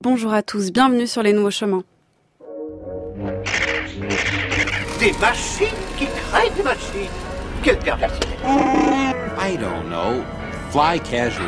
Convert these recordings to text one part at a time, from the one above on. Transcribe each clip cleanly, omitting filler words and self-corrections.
Bonjour à tous, bienvenue sur les nouveaux chemins. Des machines qui créent des machines. Quelle perversité. I don't know. Fly casual.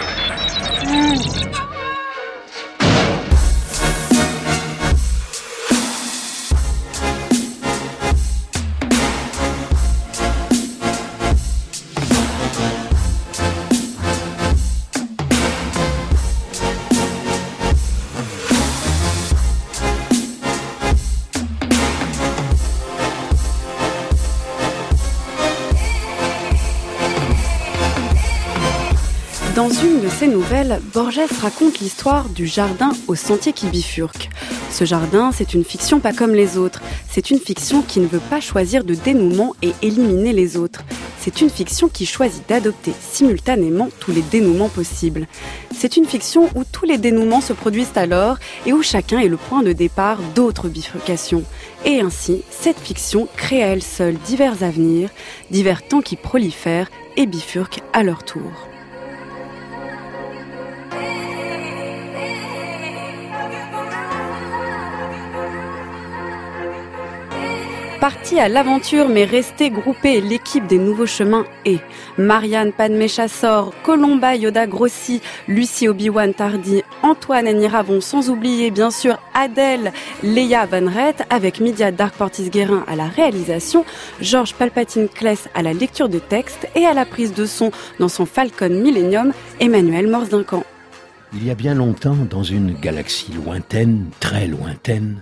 Dans une de ses nouvelles, Borges raconte l'histoire du jardin au sentier qui bifurque. Ce jardin, c'est une fiction pas comme les autres. C'est une fiction qui ne veut pas choisir de dénouement et éliminer les autres. C'est une fiction qui choisit d'adopter simultanément tous les dénouements possibles. C'est une fiction où tous les dénouements se produisent alors et où chacun est le point de départ d'autres bifurcations. Et ainsi, cette fiction crée à elle seule divers avenirs, divers temps qui prolifèrent et bifurquent à leur tour. Partie à l'aventure mais restée groupée, l'équipe des Nouveaux Chemins est Marianne Padmé Chassor, Colomba Yoda Grossi, Lucie Obi-Wan Tardy, Antoine Annie Ravon, sans oublier bien sûr Adèle Léa Van Rett avec Mydia Dark Portis Guérin à la réalisation, Georges Palpatine Kless à la lecture de texte et à la prise de son dans son Falcon Millennium, Emmanuel Morse-Duncan. Il y a bien longtemps, dans une galaxie lointaine, très lointaine,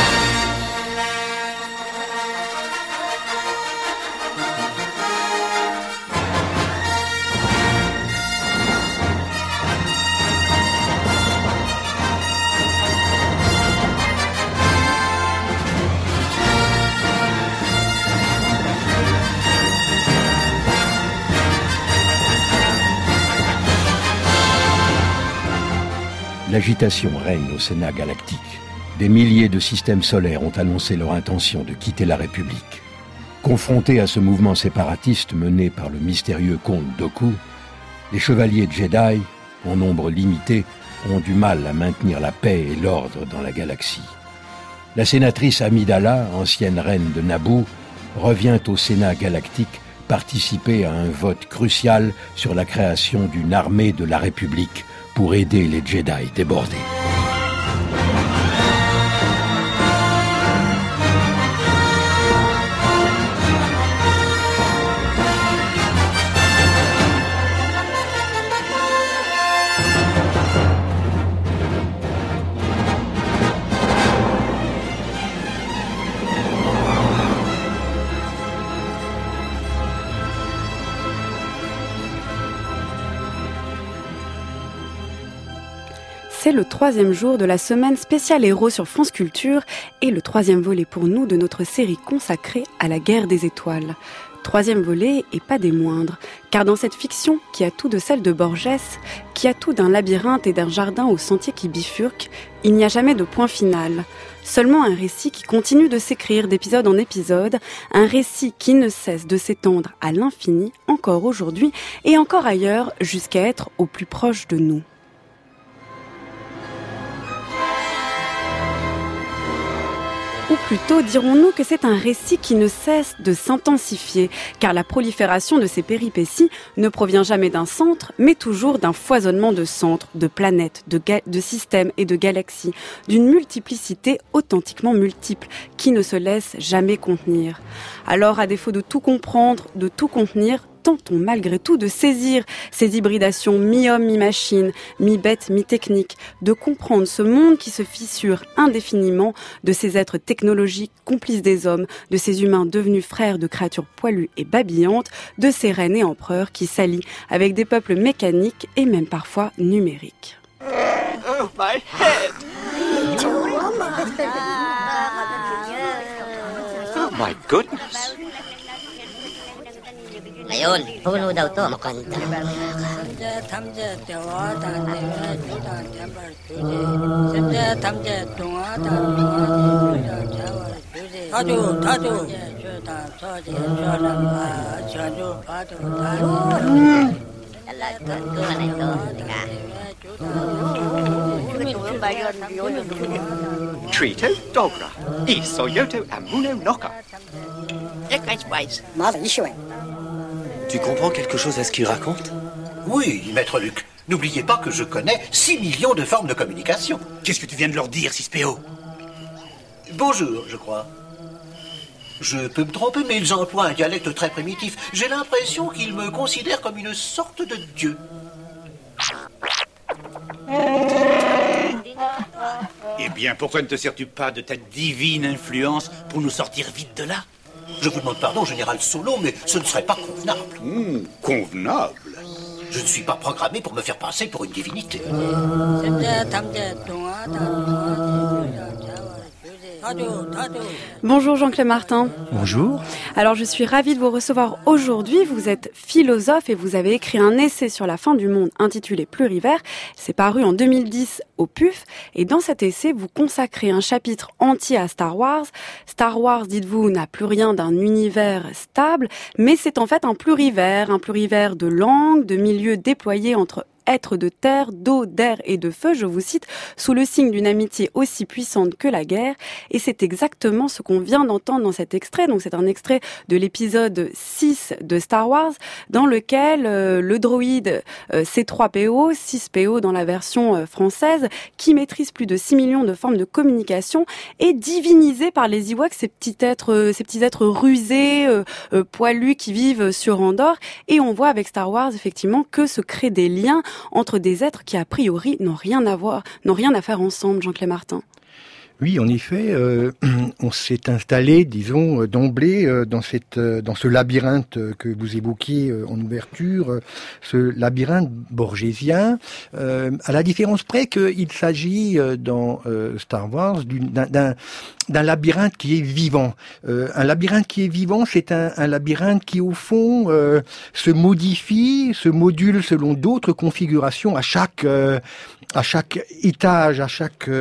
l'agitation règne au Sénat galactique. Des milliers de systèmes solaires ont annoncé leur intention de quitter la République. Confrontés à ce mouvement séparatiste mené par le mystérieux comte Dooku, les chevaliers Jedi, en nombre limité, ont du mal à maintenir la paix et l'ordre dans la galaxie. La sénatrice Amidala, ancienne reine de Naboo, revient au Sénat galactique participer à un vote crucial sur la création d'une armée de la République pour aider les Jedi débordés. C'est le 3e jour de la semaine spéciale héros sur France Culture et le 3e volet pour nous de notre série consacrée à la guerre des étoiles. 3e volet et pas des moindres, car dans cette fiction qui a tout de celle de Borges, qui a tout d'un labyrinthe et d'un jardin au sentier qui bifurque, il n'y a jamais de point final. Seulement un récit qui continue de s'écrire d'épisode en épisode, un récit qui ne cesse de s'étendre à l'infini, encore aujourd'hui et encore ailleurs, jusqu'à être au plus proche de nous. Ou plutôt, dirons-nous que c'est un récit qui ne cesse de s'intensifier, car la prolifération de ces péripéties ne provient jamais d'un centre, mais toujours d'un foisonnement de centres, de planètes, de systèmes et de galaxies, d'une multiplicité authentiquement multiple, qui ne se laisse jamais contenir. Alors, à défaut de tout comprendre, de tout contenir, tentons malgré tout de saisir ces hybridations mi-homme, mi-machine, mi-bête, mi-technique, de comprendre ce monde qui se fissure indéfiniment, de ces êtres technologiques complices des hommes, de ces humains devenus frères de créatures poilues et babillantes, de ces reines et empereurs qui s'allient avec des peuples mécaniques et même parfois numériques. Oh, my head! Oh, my goodness! Ngayon, puno daw to, makanta. Talagang ko na ito. Teka. Trito Dogra, Iso Yoto Amuno Noka. Tu comprends quelque chose à ce qu'il raconte? Oui, maître Luc. N'oubliez pas que je connais 6 millions de formes de communication. Qu'est-ce que tu viens de leur dire, Cispéo? Bonjour, je crois. Je peux me tromper, mais ils emploient un dialecte très primitif. J'ai l'impression qu'ils me considèrent comme une sorte de dieu. Eh bien, pourquoi ne te sers-tu pas de ta divine influence pour nous sortir vite de là? Je vous demande pardon, général Solo, mais ce ne serait pas convenable. Convenable? Je ne suis pas programmé pour me faire passer pour une divinité. Bonjour Jean-Claude Martin. Bonjour. Alors je suis ravie de vous recevoir aujourd'hui. Vous êtes philosophe et vous avez écrit un essai sur la fin du monde intitulé Plurivers. C'est paru en 2010 au PUF. Et dans cet essai, vous consacrez un chapitre entier à Star Wars. Star Wars, dites-vous, n'a plus rien d'un univers stable, mais c'est en fait un plurivers de langues, de milieux déployés entre êtres de terre, d'eau, d'air et de feu, je vous cite, sous le signe d'une amitié aussi puissante que la guerre. Et c'est exactement ce qu'on vient d'entendre dans cet extrait. Donc c'est un extrait de l'épisode 6 de Star Wars, dans lequel le droïde C3PO, 6PO dans la version française, qui maîtrise plus de 6 millions de formes de communication, est divinisé par les Ewoks, ces petits êtres rusés, poilus qui vivent sur Andorre. Et on voit avec Star Wars effectivement que se créent des liens entre des êtres qui, a priori, n'ont rien à faire ensemble, Jean-Claude Martin. Oui, en effet, on s'est installé, disons, d'emblée dans ce labyrinthe que vous évoquiez en ouverture, ce labyrinthe borgésien, à la différence près qu'il s'agit dans Star Wars d'un labyrinthe qui est vivant. Un labyrinthe qui est vivant, c'est un labyrinthe qui, au fond, se modifie, se module selon d'autres configurations à chaque étage, à chaque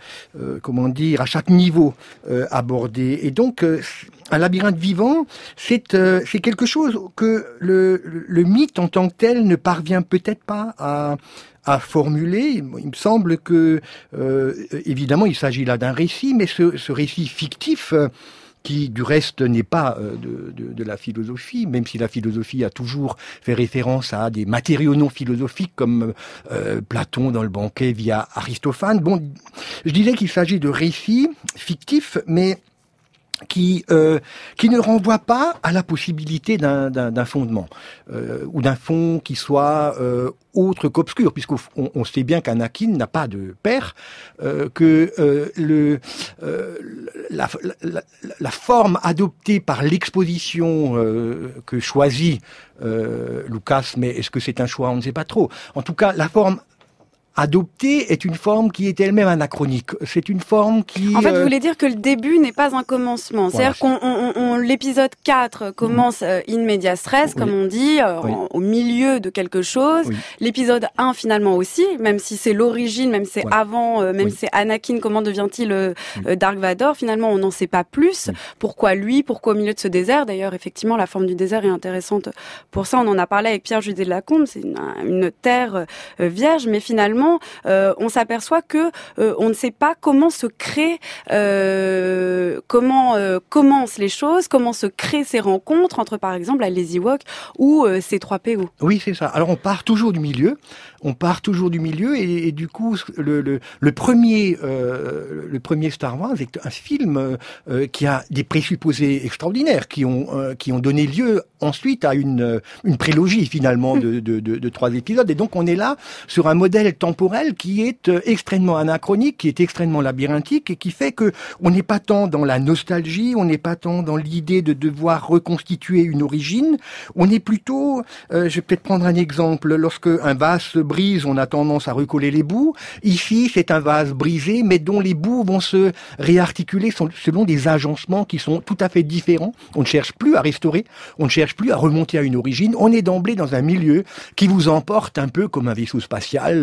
à chaque niveau abordé. Et donc un labyrinthe vivant, c'est quelque chose que le mythe en tant que tel ne parvient peut-être pas à formuler. Il me semble que évidemment il s'agit là d'un récit, mais ce récit fictif qui du reste n'est pas de la philosophie, même si la philosophie a toujours fait référence à des matériaux non philosophiques comme Platon dans le banquet via Aristophane. Bon, je dirais qu'il s'agit de récits fictifs, mais qui ne renvoie pas à la possibilité d'un fondement ou d'un fond qui soit autre qu'obscur, puisqu'on sait bien qu'Anakin n'a pas de père, que la forme adoptée par l'exposition que choisit Lucas, mais est-ce que c'est un choix, on ne sait pas trop. En tout cas, la forme adoptée est une forme qui est elle-même anachronique. C'est une forme qui... En fait, vous voulez dire que le début n'est pas un commencement. Voilà. C'est-à-dire l'épisode 4 commence in medias res, comme on dit, au milieu de quelque chose. Oui. L'épisode 1, finalement, aussi, même si c'est l'origine, même si c'est avant, même si c'est Anakin, comment devient-il Dark Vador, finalement, on n'en sait pas plus. Pourquoi lui? Pourquoi au milieu de ce désert? D'ailleurs, effectivement, la forme du désert est intéressante pour ça. On en a parlé avec Pierre Judet de Lacombe. C'est une terre vierge, mais finalement, on s'aperçoit que on ne sait pas comment se créent, comment commencent les choses, comment se créent ces rencontres entre, par exemple, les Ewoks ou C3PO. Oui, c'est ça. Alors, on part toujours du milieu. Et du coup, le premier Star Wars est un film qui a des présupposés extraordinaires, qui ont donné lieu ensuite à une prélogie finalement de 3 épisodes. Et donc, on est là sur un modèle temporel qui est extrêmement anachronique, qui est extrêmement labyrinthique et qui fait que on n'est pas tant dans la nostalgie, on n'est pas tant dans l'idée de devoir reconstituer une origine, on est plutôt, je vais peut-être prendre un exemple, lorsque un vase se brise, on a tendance à recoller les bouts. Ici, c'est un vase brisé, mais dont les bouts vont se réarticuler selon des agencements qui sont tout à fait différents. On ne cherche plus à restaurer, on ne cherche plus à remonter à une origine, on est d'emblée dans un milieu qui vous emporte un peu comme un vaisseau spatial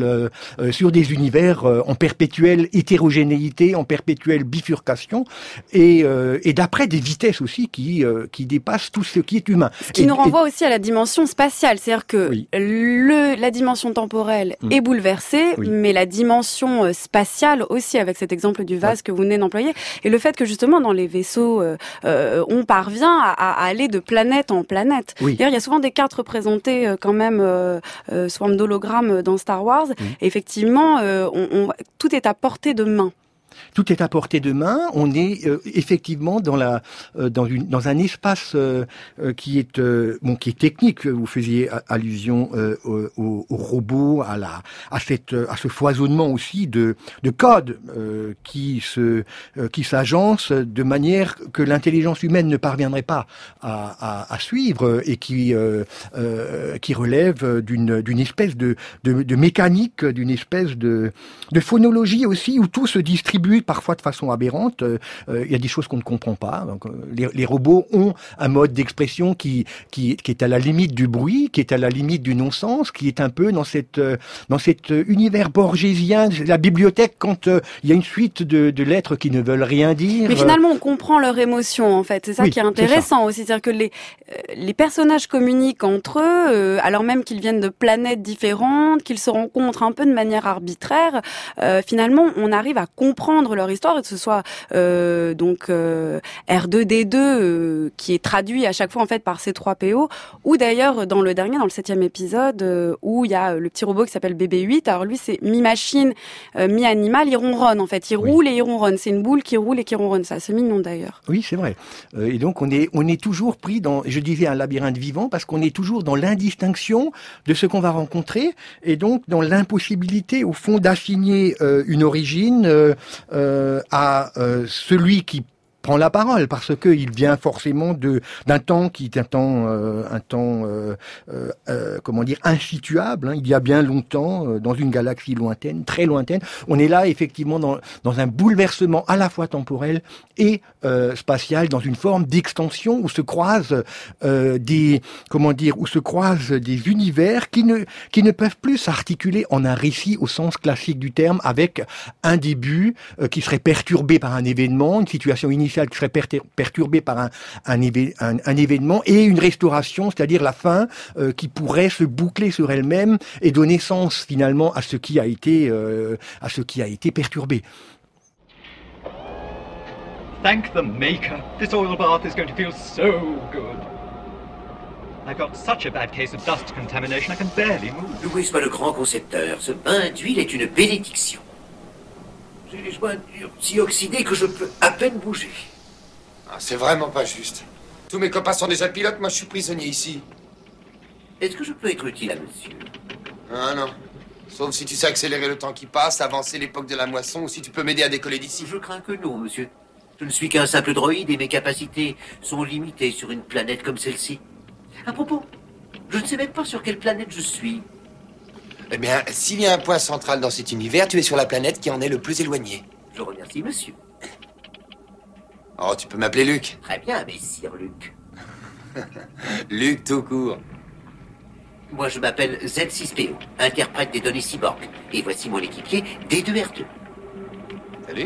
sur des univers en perpétuelle hétérogénéité, en perpétuelle bifurcation, et d'après des vitesses aussi qui dépassent tout ce qui est humain. Ce qui nous renvoie aussi à la dimension spatiale, c'est-à-dire que la dimension temporelle est bouleversée, mais la dimension spatiale aussi, avec cet exemple du vase que vous venez d'employer, et le fait que justement dans les vaisseaux, on parvient à aller de planète en planète. D'ailleurs, il y a souvent des cartes représentées quand même sous forme d'hologramme dans Star Wars. Et effectivement, tout est à portée de main. Tout est à portée de main. On est effectivement dans un espace qui est technique. Vous faisiez allusion aux robots, à ce foisonnement aussi de codes qui s'agencent de manière que l'intelligence humaine ne parviendrait pas à suivre et qui relève d'une espèce de mécanique, d'une espèce de phonologie aussi où tout se distribue parfois de façon aberrante. Il y a des choses qu'on ne comprend pas. Donc, les robots ont un mode d'expression qui est à la limite du bruit, qui est à la limite du non-sens, qui est un peu dans cet univers borgésien, la bibliothèque quand il y a une suite de lettres qui ne veulent rien dire. Mais finalement, on comprend leurs émotions, en fait. C'est ça qui est intéressant aussi. C'est-à-dire que les personnages communiquent entre eux, alors même qu'ils viennent de planètes différentes, qu'ils se rencontrent un peu de manière arbitraire. Finalement, on arrive à comprendre leur histoire, et que ce soit R2D2 qui est traduit à chaque fois en fait par C3PO, ou d'ailleurs dans le 7e épisode où il y a le petit robot qui s'appelle BB-8. Alors lui c'est mi-machine, mi-animal, il ronronne en fait, il roule et il ronronne. C'est une boule qui roule et qui ronronne, ça c'est mignon d'ailleurs. Oui, c'est vrai. Et donc on est toujours pris dans, je disais, un labyrinthe vivant, parce qu'on est toujours dans l'indistinction de ce qu'on va rencontrer, et donc dans l'impossibilité au fond d'assigner une origine à celui qui prend la parole, parce que il vient forcément d'un temps qui est un temps insituable. Il y a bien longtemps, dans une galaxie lointaine, très lointaine. On est là effectivement dans un bouleversement à la fois temporel et spatial, dans une forme d'extension où se croisent des univers qui ne peuvent plus s'articuler en un récit au sens classique du terme, avec un début qui serait perturbé par un événement, une situation initiale qui serait perturbée par un événement, et une restauration, c'est-à-dire la fin qui pourrait se boucler sur elle-même et donner sens finalement à ce qui a été perturbé. Thank the maker. This oil bath is going to feel so good. I've got such a bad case of dust contamination I can barely move. Louis soit le grand concepteur. Ce bain d'huile est une bénédiction. J'ai les jointures si oxydées que je peux à peine bouger. Ah, c'est vraiment pas juste. Tous mes copains sont déjà pilotes, moi je suis prisonnier ici. Est-ce que je peux être utile à monsieur? Ah non. Sauf si tu sais accélérer le temps qui passe, avancer l'époque de la moisson, ou si tu peux m'aider à décoller d'ici. Je crains que non, monsieur. Je ne suis qu'un simple droïde et mes capacités sont limitées sur une planète comme celle-ci. À propos, je ne sais même pas sur quelle planète je suis. Eh bien, s'il y a un point central dans cet univers, tu es sur la planète qui en est le plus éloignée. Je remercie, monsieur. Oh, tu peux m'appeler Luc. Très bien, messire Luc. Luc tout court. Moi, je m'appelle Z6PO, interprète des données cyborg. Et voici mon équipier, D2R2. Salut.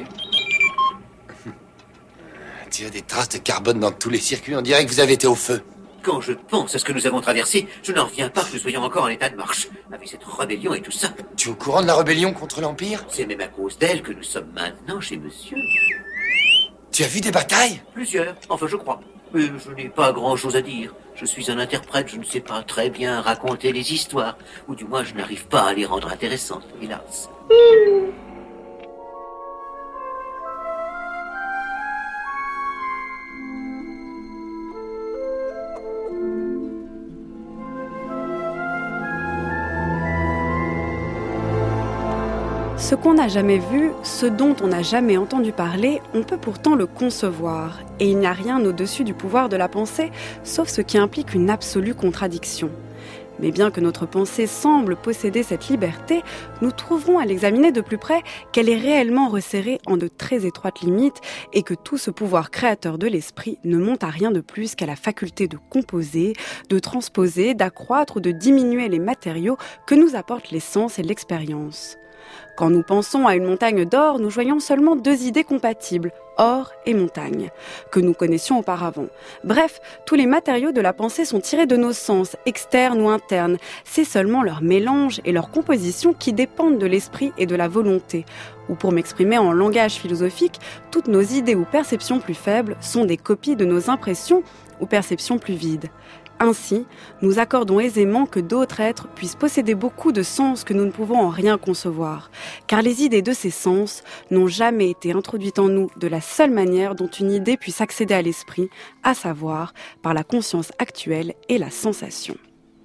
Tu as des traces de carbone dans tous les circuits, on dirait que vous avez été au feu. Quand je pense à ce que nous avons traversé, je n'en reviens pas que nous soyons encore en état de marche, avec cette rébellion et tout ça. Tu es au courant de la rébellion contre l'Empire? C'est même à cause d'elle que nous sommes maintenant chez monsieur. Tu as vu des batailles? Plusieurs, enfin je crois. Mais je n'ai pas grand-chose à dire. Je suis un interprète, je ne sais pas très bien raconter les histoires. Ou du moins, je n'arrive pas à les rendre intéressantes, hélas. Ce qu'on n'a jamais vu, ce dont on n'a jamais entendu parler, on peut pourtant le concevoir. Et il n'y a rien au-dessus du pouvoir de la pensée, sauf ce qui implique une absolue contradiction. Mais bien que notre pensée semble posséder cette liberté, nous trouverons à l'examiner de plus près qu'elle est réellement resserrée en de très étroites limites et que tout ce pouvoir créateur de l'esprit ne monte à rien de plus qu'à la faculté de composer, de transposer, d'accroître ou de diminuer les matériaux que nous apportent les sens et l'expérience. Quand nous pensons à une montagne d'or, nous voyons seulement deux idées compatibles, or et montagne, que nous connaissions auparavant. Bref, tous les matériaux de la pensée sont tirés de nos sens, externes ou internes. C'est seulement leur mélange et leur composition qui dépendent de l'esprit et de la volonté. Ou pour m'exprimer en langage philosophique, toutes nos idées ou perceptions plus faibles sont des copies de nos impressions ou perceptions plus vides. Ainsi, nous accordons aisément que d'autres êtres puissent posséder beaucoup de sens que nous ne pouvons en rien concevoir, car les idées de ces sens n'ont jamais été introduites en nous de la seule manière dont une idée puisse accéder à l'esprit, à savoir par la conscience actuelle et la sensation.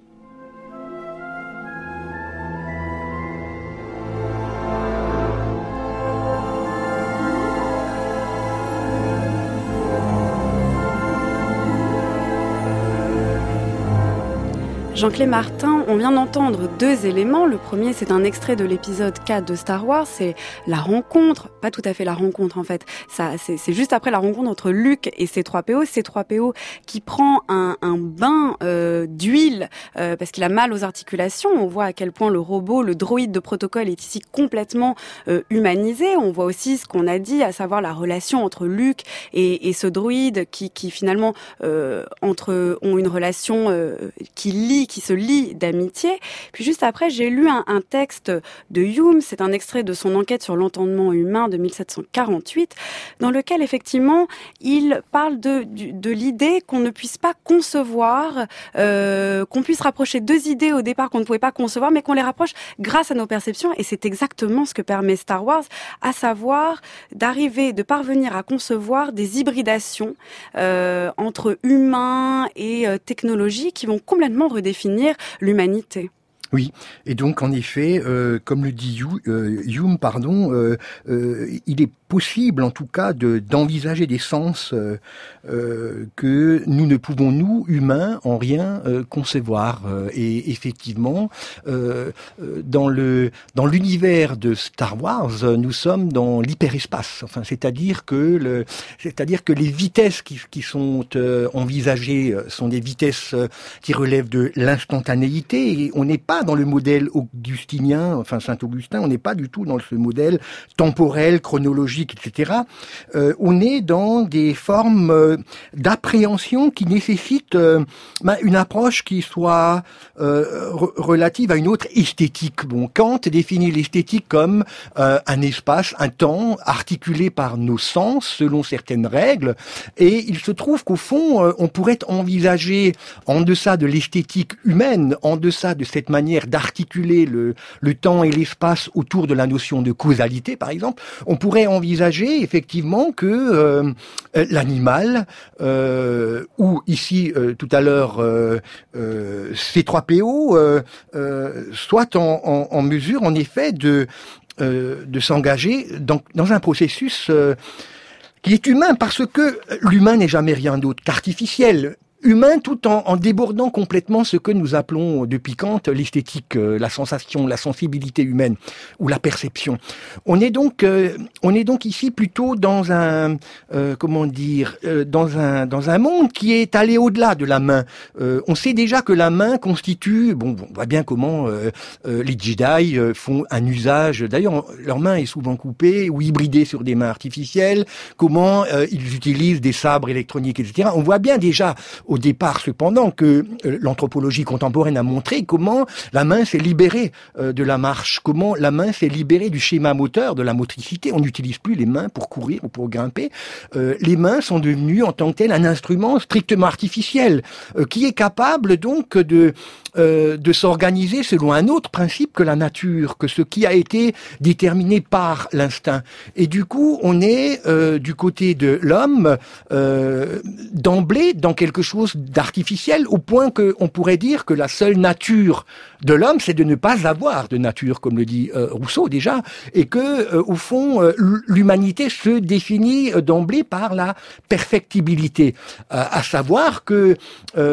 Jean-Claude Martin, on vient d'entendre deux éléments. Le premier, c'est un extrait de l'épisode 4 de Star Wars, c'est la rencontre, pas tout à fait la rencontre en fait, c'est juste après la rencontre entre Luke et C-3PO, C-3PO qui prend un bain d'huile parce qu'il a mal aux articulations. On voit à quel point le robot, le droïde de protocole est ici complètement humanisé. On voit aussi ce qu'on a dit, à savoir la relation entre Luke et ce droïde qui finalement ont une relation qui se lie d'amitié. Puis juste après, j'ai lu un texte de Hume, c'est un extrait de son enquête sur l'entendement humain de 1748, dans lequel effectivement il parle de l'idée qu'on ne puisse pas concevoir, qu'on puisse rapprocher deux idées au départ qu'on ne pouvait pas concevoir, mais qu'on les rapproche grâce à nos perceptions. Et c'est exactement ce que permet Star Wars, à savoir de parvenir à concevoir des hybridations entre humains et technologie qui vont complètement redéfinir l'humanité. Oui, et donc en effet, comme le dit Hume, il est possible en tout cas d'envisager des sens que nous ne pouvons, nous, humains, en rien concevoir. Et effectivement, dans l'univers de Star Wars, nous sommes dans l'hyperespace. Enfin, c'est-à-dire que les vitesses qui sont envisagées sont des vitesses qui relèvent de l'instantanéité, et on n'est pas dans le modèle augustinien, enfin Saint-Augustin, on n'est pas du tout dans ce modèle temporel, chronologique, etc. On est dans des formes d'appréhension qui nécessitent une approche qui soit relative à une autre esthétique. Bon, Kant définit l'esthétique comme un espace, un temps articulé par nos sens selon certaines règles, et il se trouve qu'au fond, on pourrait envisager en deçà de l'esthétique humaine, en deçà de cette manière d'articuler le temps et l'espace autour de la notion de causalité, par exemple, on pourrait envisager effectivement que l'animal, ou ici tout à l'heure C-3PO, soit en mesure en effet de s'engager dans un processus qui est humain, parce que l'humain n'est jamais rien d'autre qu'artificiel. Humain tout en débordant complètement ce que nous appelons depuis Kant l'esthétique, la sensation, la sensibilité humaine ou la perception. On est donc ici plutôt dans un dans un monde qui est allé au-delà de la main. On sait déjà que la main constitue, on voit bien comment les Jedi font un usage. D'ailleurs, leur main est souvent coupée ou hybridée sur des mains artificielles. Comment ils utilisent des sabres électroniques, etc. On voit bien déjà au départ, cependant, que l'anthropologie contemporaine a montré comment la main s'est libérée de la marche, comment la main s'est libérée du schéma moteur, de la motricité. On n'utilise plus les mains pour courir ou pour grimper. Les mains sont devenues en tant que telles un instrument strictement artificiel, qui est capable donc de s'organiser selon un autre principe que la nature, que ce qui a été déterminé par l'instinct. Et du coup, on est du côté de l'homme d'emblée dans quelque chose d'artificiel, au point qu'on pourrait dire que la seule nature de l'homme, c'est de ne pas avoir de nature, comme le dit Rousseau déjà, et que au fond, l'humanité se définit d'emblée par la perfectibilité, à savoir que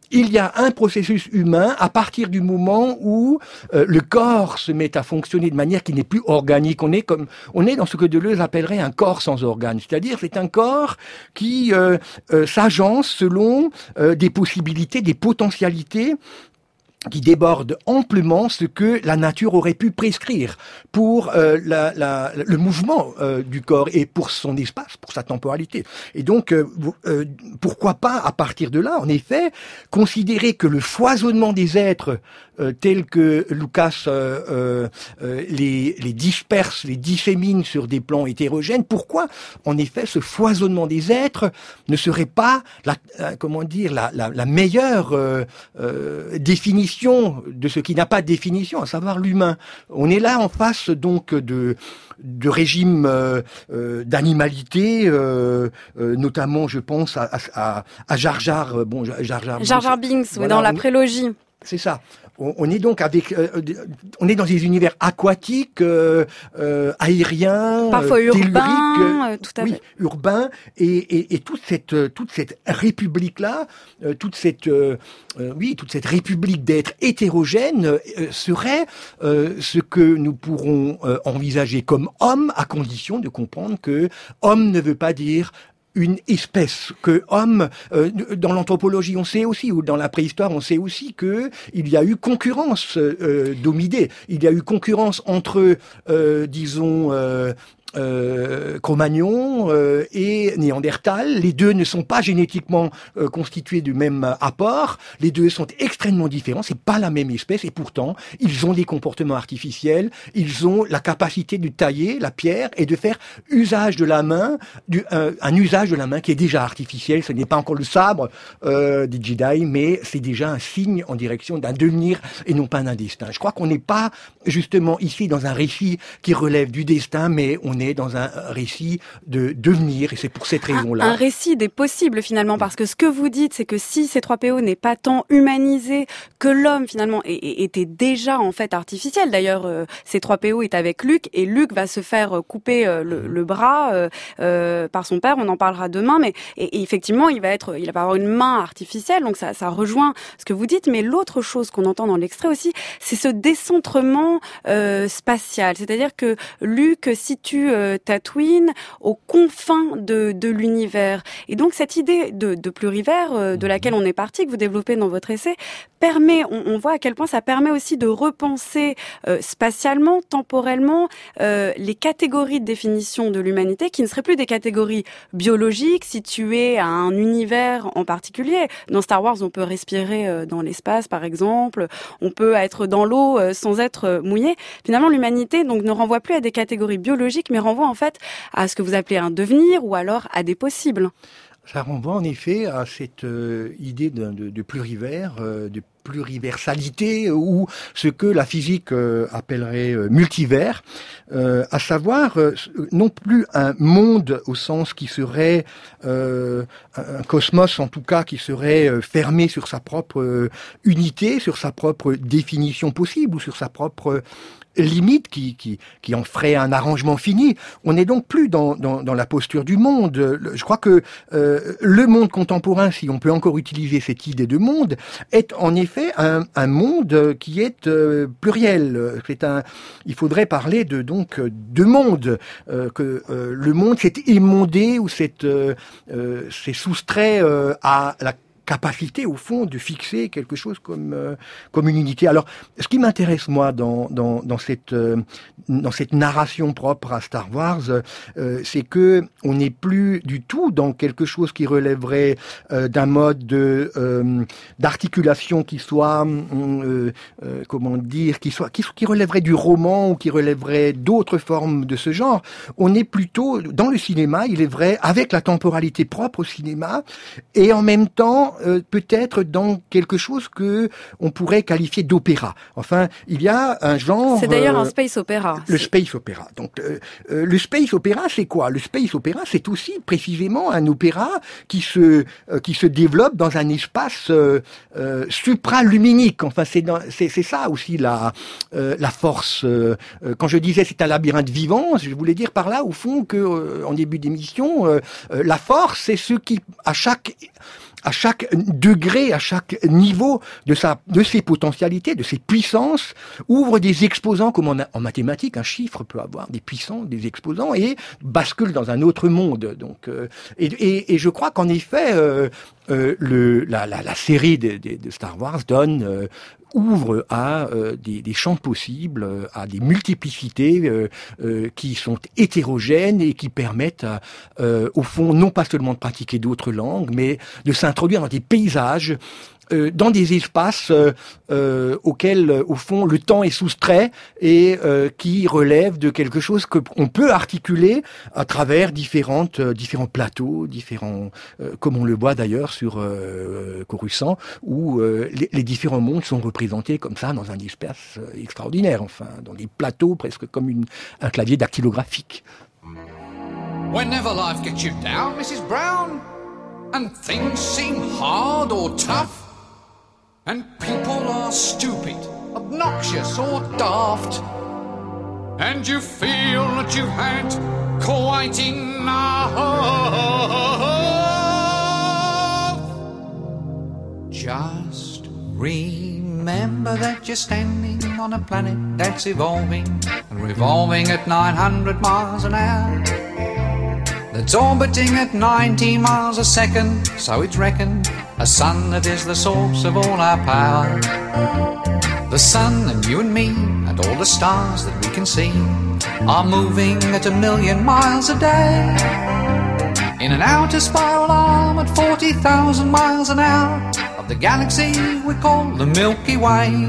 il y a un processus humain à partir du moment où le corps se met à fonctionner de manière qui n'est plus organique. On est dans ce que Deleuze appellerait un corps sans organes. C'est-à-dire, c'est un corps qui s'agence selon des possibilités, des potentialités qui déborde amplement ce que la nature aurait pu prescrire pour le mouvement du corps et pour son espace, pour sa temporalité. Et donc, pourquoi pas, à partir de là, en effet, considérer que le foisonnement des êtres tels que Lucas les disperse, les dissémine sur des plans hétérogènes, pourquoi, en effet, ce foisonnement des êtres ne serait pas la meilleure définition de ce qui n'a pas de définition, à savoir l'humain. On est là en face donc de régimes d'animalité, notamment, je pense à Jar Jar Binks, dans la prélogie. C'est ça. On est donc on est dans des univers aquatiques, aériens, parfois urbains, tout à fait. Urbains, et toute cette république-là, toute cette république d'êtres hétérogènes serait ce que nous pourrons envisager comme homme, à condition de comprendre que homme ne veut pas dire une espèce, que homme, dans l'anthropologie on sait aussi, ou dans la préhistoire on sait aussi que il y a eu concurrence d'homidés, il y a eu concurrence entre, Cro-Magnon et Néandertal. Les deux ne sont pas génétiquement constitués du même apport. Les deux sont extrêmement différents. C'est pas la même espèce et pourtant ils ont des comportements artificiels. Ils ont la capacité de tailler la pierre et de faire usage de la main, un usage de la main qui est déjà artificiel. Ce n'est pas encore le sabre des Jedi, mais c'est déjà un signe en direction d'un devenir et non pas d'un destin. Je crois qu'on n'est pas justement ici dans un récit qui relève du destin, mais on est dans un récit de devenir, et c'est pour cette raison-là. Un récit des possibles, finalement, parce que ce que vous dites, c'est que si C3PO n'est pas tant humanisé que l'homme, finalement, était déjà, en fait, artificiel. D'ailleurs, C3PO est avec Luke, et Luke va se faire couper le bras par son père, on en parlera demain, mais et effectivement, il va avoir une main artificielle, donc ça rejoint ce que vous dites, mais l'autre chose qu'on entend dans l'extrait aussi, c'est ce décentrement spatial, c'est-à-dire que Luke situe Tatooine aux confins de l'univers. Et donc cette idée de plurivers de laquelle on est parti, que vous développez dans votre essai, permet, on voit à quel point ça permet aussi de repenser spatialement, temporellement, les catégories de définition de l'humanité qui ne seraient plus des catégories biologiques situées à un univers en particulier. Dans Star Wars, on peut respirer dans l'espace, par exemple, on peut être dans l'eau sans être mouillé. Finalement, l'humanité donc ne renvoie plus à des catégories biologiques, mais renvoie en fait à ce que vous appelez un devenir ou alors à des possibles. Ça renvoie en effet à cette idée de plurivers, de pluriversalité, ou ce que la physique appellerait multivers, à savoir non plus un monde au sens qui serait un cosmos en tout cas qui serait fermé sur sa propre unité, sur sa propre définition possible ou sur sa propre limite qui en ferait un arrangement fini. On n'est donc plus dans la posture du monde. Je crois que le monde contemporain, si on peut encore utiliser cette idée de monde, est en effet un monde qui est pluriel. Il faudrait parler de monde, que le monde s'est émondé ou s'est soustrait à la capacité, au fond, de fixer quelque chose comme une unité. Alors, ce qui m'intéresse, moi, dans cette narration propre à Star Wars, c'est que on n'est plus du tout dans quelque chose qui relèverait d'un mode d'articulation qui soit, qui relèverait du roman ou qui relèverait d'autres formes de ce genre. On est plutôt dans le cinéma, il est vrai, avec la temporalité propre au cinéma, et en même temps peut-être dans quelque chose que on pourrait qualifier d'opéra. Enfin, il y a un genre... C'est d'ailleurs un space opéra. Le space opéra. Donc, le space opéra, c'est quoi? Le space opéra, c'est aussi précisément un opéra qui se développe dans un espace supraluminique. Enfin, c'est ça aussi la force. Quand je disais c'est un labyrinthe vivant, je voulais dire par là, au fond, que en début d'émission, la force, c'est ce qui, à chaque chaque degré, à chaque niveau de ses potentialités, de ses puissances, ouvre des exposants, comme en mathématiques, un chiffre peut avoir des puissants, des exposants, et bascule dans un autre monde. Donc, et je crois qu'en effet, la série de Star Wars ouvre à des champs possibles, à des multiplicités qui sont hétérogènes et qui permettent, au fond, non pas seulement de pratiquer d'autres langues, mais de s'introduire dans des paysages, dans des espaces auxquels, au fond, le temps est soustrait et qui relèvent de quelque chose qu'on peut articuler à travers différents plateaux, comme on le voit d'ailleurs sur Coruscant, où les différents mondes sont représentés comme ça dans un espace extraordinaire, enfin, dans des plateaux presque comme un clavier dactylographique. Whenever life gets you down, Mrs. Brown, and things seem hard or tough, and people are stupid, obnoxious or daft, and you feel that you've had quite enough, just remember that you're standing on a planet that's evolving and revolving at 900 miles an hour, that's orbiting at 19 miles a second, so it's reckoned a sun that is the source of all our power. The sun and you and me and all the stars that we can see are moving at 1,000,000 miles a day in an outer spiral arm at 40,000 miles an hour of the galaxy we call the Milky Way.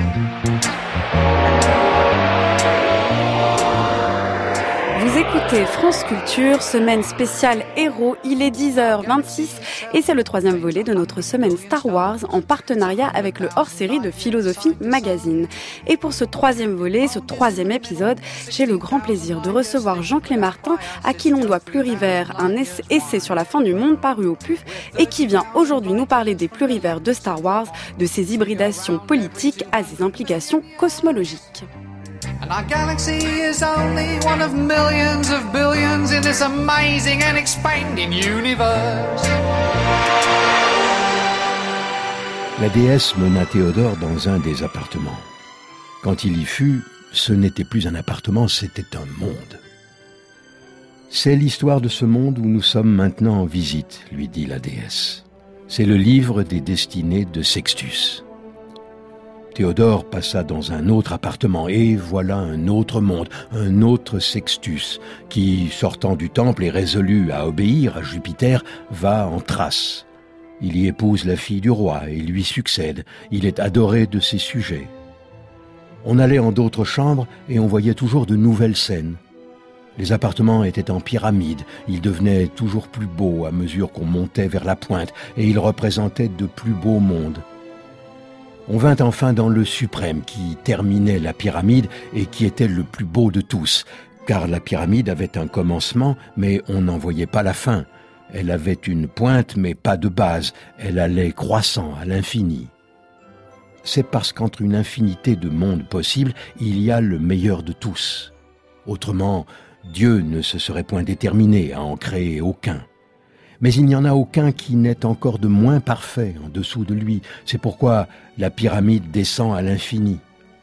Vous écoutez France Culture, semaine spéciale Héros, il est 10h26 et c'est le 3e volet de notre semaine Star Wars en partenariat avec le hors-série de Philosophie Magazine. Et pour ce 3e volet, ce 3e épisode, j'ai le grand plaisir de recevoir Jean-Clé Martin, à qui l'on doit Plurivers, un essai sur la fin du monde paru au PUF et qui vient aujourd'hui nous parler des plurivers de Star Wars, de ses hybridations politiques à ses implications cosmologiques. And our galaxy is only one of millions of billions in this amazing and expanding universe. La déesse mena Théodore dans un des appartements. Quand il y fut, ce n'était plus un appartement, c'était un monde. C'est l'histoire de ce monde où nous sommes maintenant en visite, lui dit la déesse. C'est le livre des destinées de Sextus. Théodore passa dans un autre appartement, et voilà un autre monde, un autre Sextus, qui, sortant du temple et résolu à obéir à Jupiter, va en Thrace. Il y épouse la fille du roi et lui succède. Il est adoré de ses sujets. On allait en d'autres chambres et on voyait toujours de nouvelles scènes. Les appartements étaient en pyramide, ils devenaient toujours plus beaux à mesure qu'on montait vers la pointe, et ils représentaient de plus beaux mondes. On vint enfin dans le suprême qui terminait la pyramide et qui était le plus beau de tous, car la pyramide avait un commencement, mais on n'en voyait pas la fin. Elle avait une pointe, mais pas de base. Elle allait croissant à l'infini. C'est parce qu'entre une infinité de mondes possibles, il y a le meilleur de tous. Autrement, Dieu ne se serait point déterminé à en créer aucun. Mais il n'y en a aucun qui n'est encore de moins parfait en dessous de lui. C'est pourquoi la pyramide descend à l'infini.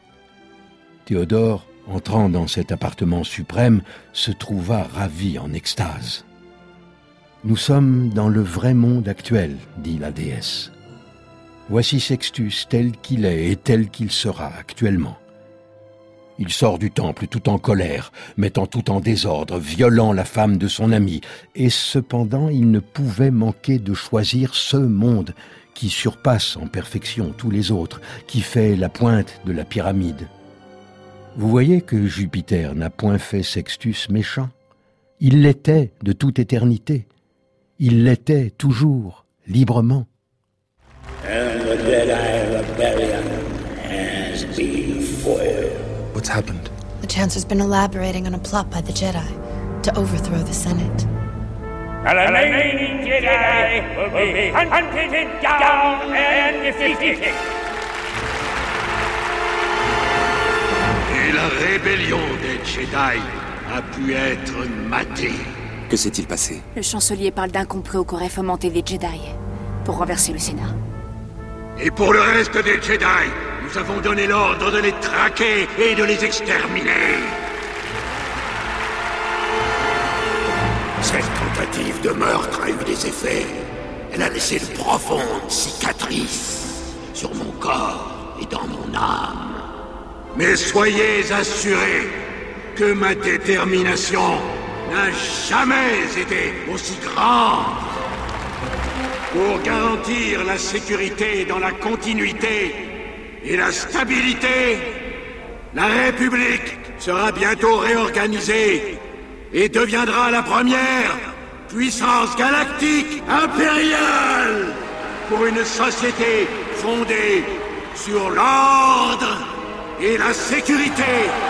Théodore, entrant dans cet appartement suprême, se trouva ravi en extase. « Nous sommes dans le vrai monde actuel, dit la déesse. Voici Sextus tel qu'il est et tel qu'il sera actuellement. Il sort du temple tout en colère, mettant tout en désordre, violant la femme de son ami, et cependant il ne pouvait manquer de choisir ce monde qui surpasse en perfection tous les autres, qui fait la pointe de la pyramide. Vous voyez que Jupiter n'a point fait Sextus méchant. Il l'était de toute éternité. Il l'était toujours, librement. And the Jedi rebellion has been foiled. What's happened? The Chancellor's been elaborating on a plot by the Jedi to overthrow the Senate. The remaining Jedi will be hunted down and defeated. Et la rébellion des Jedi a pu être matée. Que s'est-il passé? Le chancelier parle d'un complot qu'aurait fomenté des Jedi. pour renverser le Sénat. Et pour le reste des Jedi, nous avons donné l'ordre de les traquer et de les exterminer. Cette tentative de meurtre a eu des effets. Elle a laissé de profondes cicatrices sur mon corps et dans mon âme. Mais soyez assurés que ma détermination n'a jamais été aussi grande. Pour garantir la sécurité dans la continuité et la stabilité, la République sera bientôt réorganisée et deviendra la première puissance galactique impériale pour une société fondée sur l'ordre et la sécurité.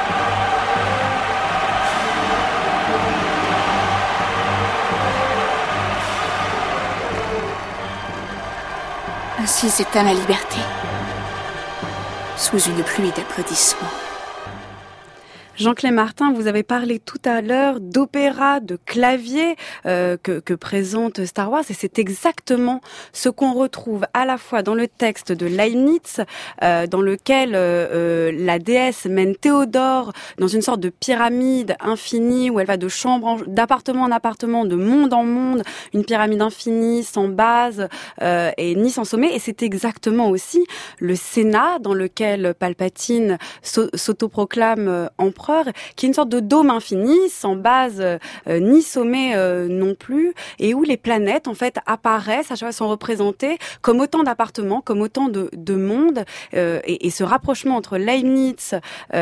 Ainsi s'éteint la liberté, sous une pluie d'applaudissements. Jean-Claude Martin, vous avez parlé tout à l'heure d'opéra, de clavier que présente Star Wars, et c'est exactement ce qu'on retrouve à la fois dans le texte de Leibniz, dans lequel la déesse mène Théodore dans une sorte de pyramide infinie où elle va de chambre d'appartement en appartement, de monde en monde, une pyramide infinie, sans base et ni sans sommet. Et c'est exactement aussi le Sénat dans lequel Palpatine s'autoproclame empereur, qui est une sorte de dôme infini, sans base ni sommet non plus, et où les planètes en fait apparaissent, à chaque fois sont représentées comme autant d'appartements, comme autant de mondes, et ce rapprochement entre Leibniz,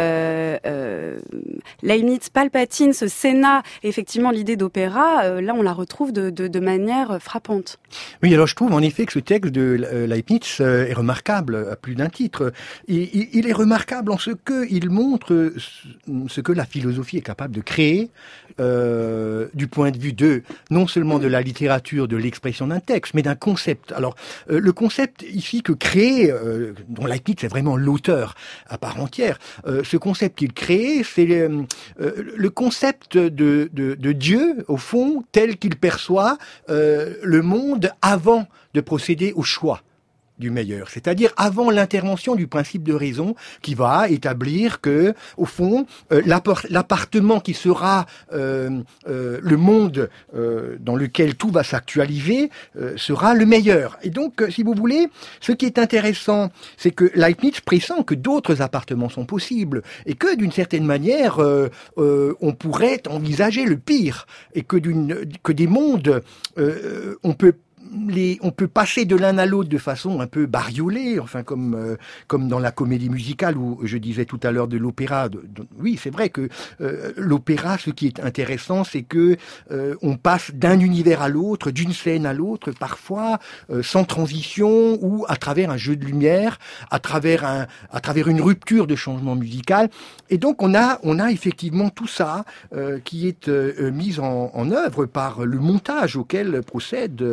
Palpatine, ce Sénat, et effectivement l'idée d'opéra, là on la retrouve de manière frappante. Oui, alors je trouve en effet que ce texte de Leibniz est remarquable à plus d'un titre. Il est remarquable en ce qu'il montre ce que la philosophie est capable de créer du point de vue non seulement de la littérature, de l'expression d'un texte, mais d'un concept. Alors, le concept ici que crée, dont Leibniz est vraiment l'auteur à part entière, ce concept qu'il crée, c'est le concept de Dieu, au fond, tel qu'il perçoit le monde avant de procéder au choix du meilleur, c'est-à-dire avant l'intervention du principe de raison qui va établir que, au fond, l'appartement qui sera le monde dans lequel tout va s'actualiser sera le meilleur. Et donc, si vous voulez, ce qui est intéressant, c'est que Leibniz pressent que d'autres appartements sont possibles et que, d'une certaine manière, on pourrait envisager le pire et que des mondes, on peut passer de l'un à l'autre de façon un peu bariolée, enfin comme dans la comédie musicale où je disais tout à l'heure de l'opéra. Oui, c'est vrai que l'opéra, ce qui est intéressant, c'est que on passe d'un univers à l'autre, d'une scène à l'autre, parfois sans transition ou à travers un jeu de lumière, à travers une rupture de changement musical. Et donc on a effectivement tout ça qui est mis en œuvre par le montage auquel procède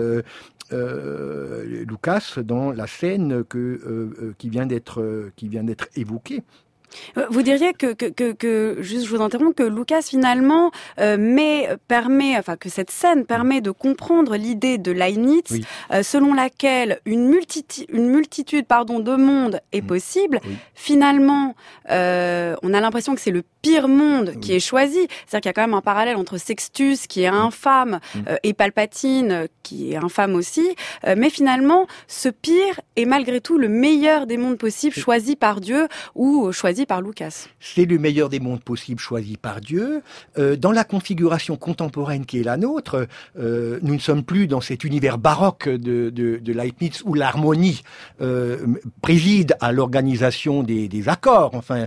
Lucas dans la scène qui vient d'être évoquée. Vous diriez que juste je vous interromps, que Lucas finalement que cette scène permet de comprendre l'idée de Leibniz, oui, selon laquelle une multitude de mondes est possible. Oui. Finalement, on a l'impression que c'est le pire monde qui est choisi. C'est-à-dire qu'il y a quand même un parallèle entre Sextus, qui est infâme, et Palpatine, qui est infâme aussi. Mais finalement, ce pire est malgré tout le meilleur des mondes possibles choisi par Dieu ou choisi par Lucas. C'est le meilleur des mondes possibles choisi par Dieu. Dans la configuration contemporaine qui est la nôtre, nous ne sommes plus dans cet univers baroque de Leibniz où l'harmonie préside à l'organisation des accords. Enfin,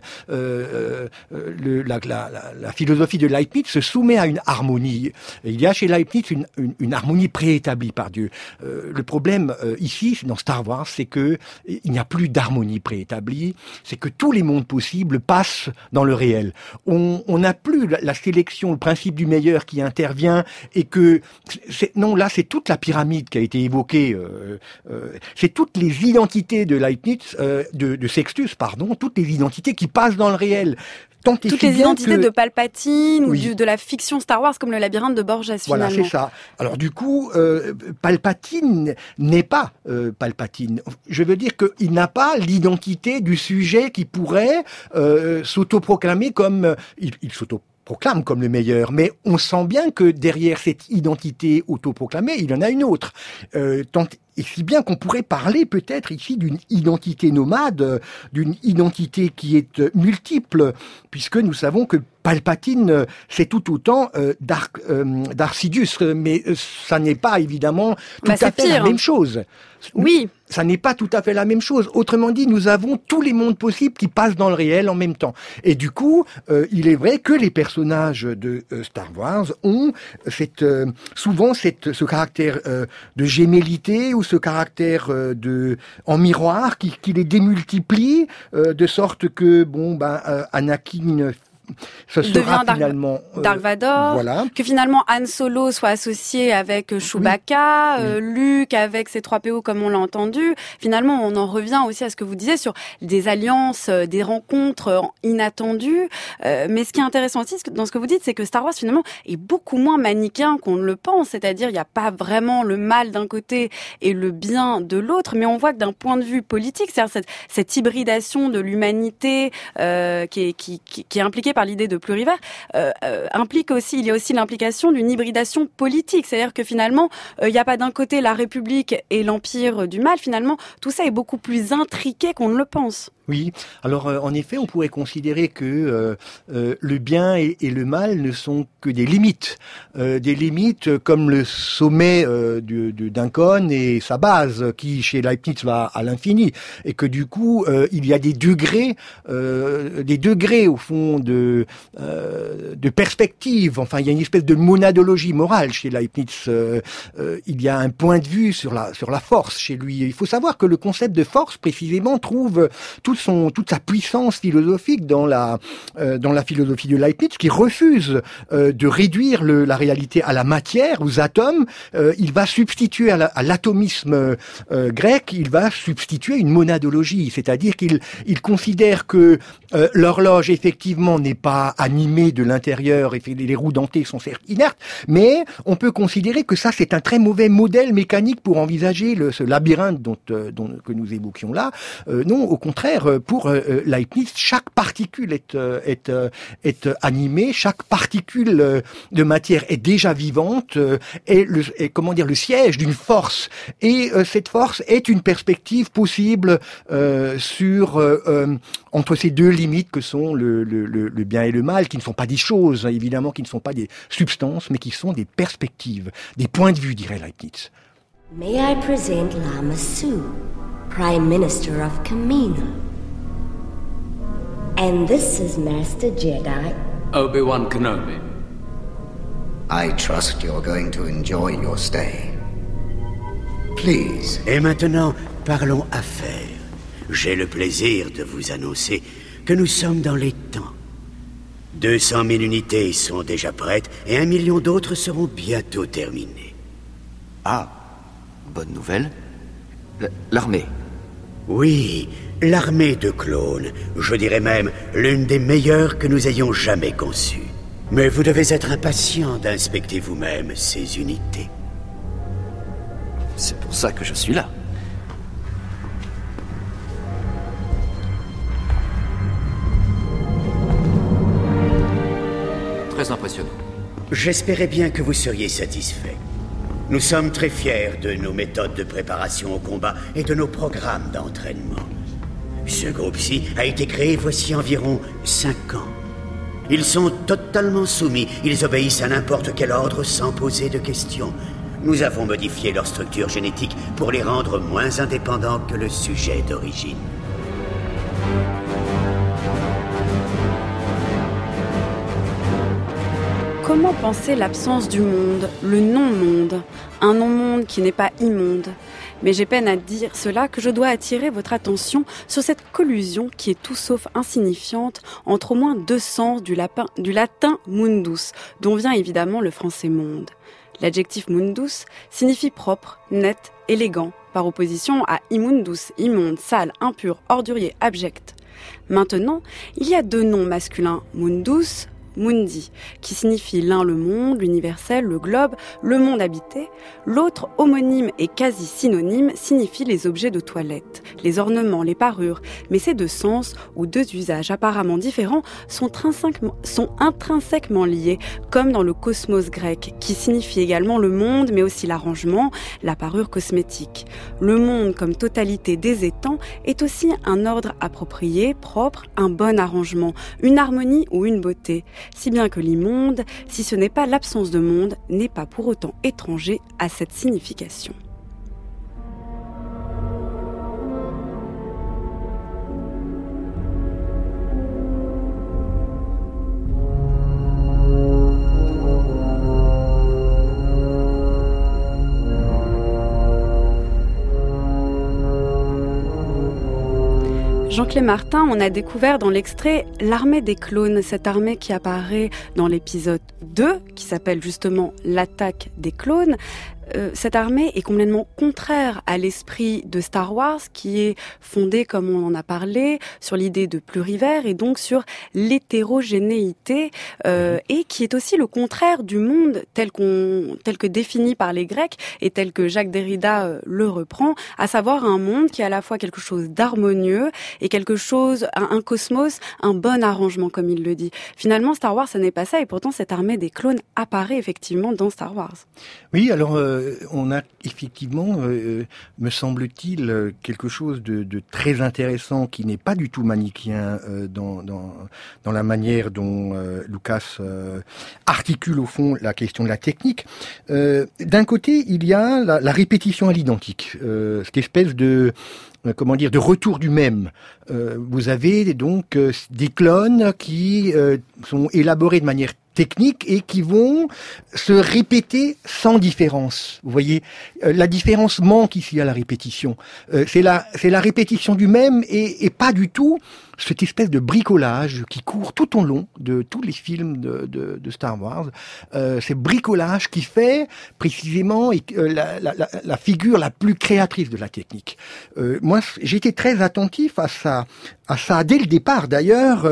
la philosophie de Leibniz se soumet à une harmonie. Il y a chez Leibniz une harmonie préétablie par Dieu. Le problème ici, dans Star Wars, c'est que il n'y a plus d'harmonie préétablie. C'est que tous les mondes possibles passent dans le réel. On n'a plus la sélection, le principe du meilleur qui intervient et que là c'est toute la pyramide qui a été évoquée. C'est toutes les identités de Leibniz, de Sextus, pardon, toutes les identités qui passent dans le réel. Tant et toutes si les bien identités que... de Palpatine Oui. ou de la fiction Star Wars, comme le labyrinthe de Borges, finalement. Voilà, c'est ça. Alors du coup, Palpatine n'est pas Palpatine. Je veux dire qu'il n'a pas l'identité du sujet qui pourrait s'autoproclamer comme... Il s'autoproclame comme le meilleur, mais on sent bien que derrière cette identité autoproclamée, il y en a une autre. Tant et si bien qu'on pourrait parler peut-être ici d'une identité nomade, d'une identité qui est multiple, puisque nous savons que Palpatine, c'est tout autant Darth Sidious, mais ça n'est pas évidemment tout à fait la même chose. Oui. Ça n'est pas tout à fait la même chose. Autrement dit, nous avons tous les mondes possibles qui passent dans le réel en même temps. Et du coup, il est vrai que les personnages de Star Wars ont souvent ce caractère de gémellité ou ce caractère en miroir qui les démultiplie de sorte que Anakin ce sera finalement Dark Vador, voilà. Que finalement Han Solo soit associé avec Chewbacca, Luke avec ses 3PO comme on l'a entendu. Finalement, on en revient aussi à ce que vous disiez sur des alliances, des rencontres inattendues. Mais ce qui est intéressant aussi dans ce que vous dites, c'est que Star Wars finalement est beaucoup moins manichéen qu'on ne le pense. C'est-à-dire, il n'y a pas vraiment le mal d'un côté et le bien de l'autre, mais on voit que d'un point de vue politique, c'est-à-dire cette hybridation de l'humanité qui est impliquée par l'idée de plurivers, il y a aussi l'implication d'une hybridation politique. C'est-à-dire que finalement, il n'y a pas d'un côté la République et l'Empire du mal. Finalement, tout ça est beaucoup plus intriqué qu'on ne le pense. Oui, alors en effet, on pourrait considérer que le bien et le mal ne sont que des limites comme le sommet d'un cône et sa base qui, chez Leibniz, va à l'infini, et que du coup, il y a des degrés au fond de perspective. Enfin, il y a une espèce de monadologie morale chez Leibniz. Il y a un point de vue sur la force chez lui. Il faut savoir que le concept de force, précisément, trouve toute sa puissance philosophique dans la philosophie de Leibniz, qui refuse de réduire la réalité à la matière, aux atomes. Il va substituer à l'atomisme grec, il va substituer une monadologie, c'est-à-dire qu'il considère que l'horloge effectivement n'est pas animée de l'intérieur et les roues dentées sont certes inertes, mais on peut considérer que ça c'est un très mauvais modèle mécanique pour envisager ce labyrinthe que nous évoquions là. Non, au contraire, pour Leibniz, chaque particule est animée, chaque particule de matière est déjà vivante, est le siège d'une force. Et cette force est une perspective possible entre ces deux limites que sont le bien et le mal, qui ne sont pas des choses, évidemment, qui ne sont pas des substances, mais qui sont des perspectives, des points de vue, dirait Leibniz. May I present Lama Su, Prime Minister of Kamina. And this is Master Jedi Obi-Wan Kenobi. I trust you're going to enjoy your stay. Please. Et maintenant, parlons affaires. J'ai le plaisir de vous annoncer que nous sommes dans les temps. 200 000 unités sont déjà prêtes et 1 million d'autres seront bientôt terminées. Ah, bonne nouvelle. L'armée. Oui, l'armée de clones. Je dirais même l'une des meilleures que nous ayons jamais conçues. Mais vous devez être impatient d'inspecter vous-même ces unités. C'est pour ça que je suis là. Très impressionnant. J'espérais bien que vous seriez satisfait. Nous sommes très fiers de nos méthodes de préparation au combat et de nos programmes d'entraînement. Ce groupe-ci a été créé voici environ 5 ans. Ils sont totalement soumis, ils obéissent à n'importe quel ordre sans poser de questions. Nous avons modifié leur structure génétique pour les rendre moins indépendants que le sujet d'origine. Comment penser l'absence du monde, le non-monde, un non-monde qui n'est pas immonde? Mais j'ai peine à dire cela que je dois attirer votre attention sur cette collusion qui est tout sauf insignifiante entre au moins 2 sens du latin mundus, dont vient évidemment le français monde. L'adjectif mundus signifie propre, net, élégant, par opposition à immundus, immonde, sale, impur, ordurier, abject. Maintenant, il y a 2 noms masculins, Mundus, Mundi, qui signifie l'un le monde, l'universel, le globe, le monde habité. L'autre, homonyme et quasi synonyme, signifie les objets de toilette, les ornements, les parures. Mais ces 2 sens, ou 2 usages apparemment différents, sont intrinsèquement liés, comme dans le cosmos grec, qui signifie également le monde, mais aussi l'arrangement, la parure cosmétique. Le monde, comme totalité des étangs, est aussi un ordre approprié, propre, un bon arrangement, une harmonie ou une beauté. Si bien que l'immonde, si ce n'est pas l'absence de monde, n'est pas pour autant étranger à cette signification. Jean-Claude Martin, on a découvert dans l'extrait l'armée des clones, cette armée qui apparaît dans l'épisode 2, qui s'appelle justement l'attaque des clones. Cette armée est complètement contraire à l'esprit de Star Wars, qui est fondé, comme on en a parlé, sur l'idée de plurivers et donc sur l'hétérogénéité, et qui est aussi le contraire du monde tel que défini par les Grecs et tel que Jacques Derrida le reprend, à savoir un monde qui est à la fois quelque chose d'harmonieux et quelque chose, un cosmos, un bon arrangement, comme il le dit. Finalement, Star Wars, ça n'est pas ça, et pourtant cette armée des clones apparaît effectivement dans Star Wars. Oui, alors on a effectivement, me semble-t-il, quelque chose de très intéressant qui n'est pas du tout manichéen dans la manière dont Lucas articule au fond la question de la technique. D'un côté, il y a la répétition à l'identique, cette espèce de retour du même. Vous avez donc des clones qui sont élaborés de manière technique et qui vont se répéter sans différence. Vous voyez, la différence manque ici à la répétition. C'est la répétition du même et pas du tout cette espèce de bricolage qui court tout au long de tous les films de Star Wars. C'est bricolage qui fait précisément la figure la plus créatrice de la technique. Moi, j'étais très attentif à ça dès le départ. D'ailleurs,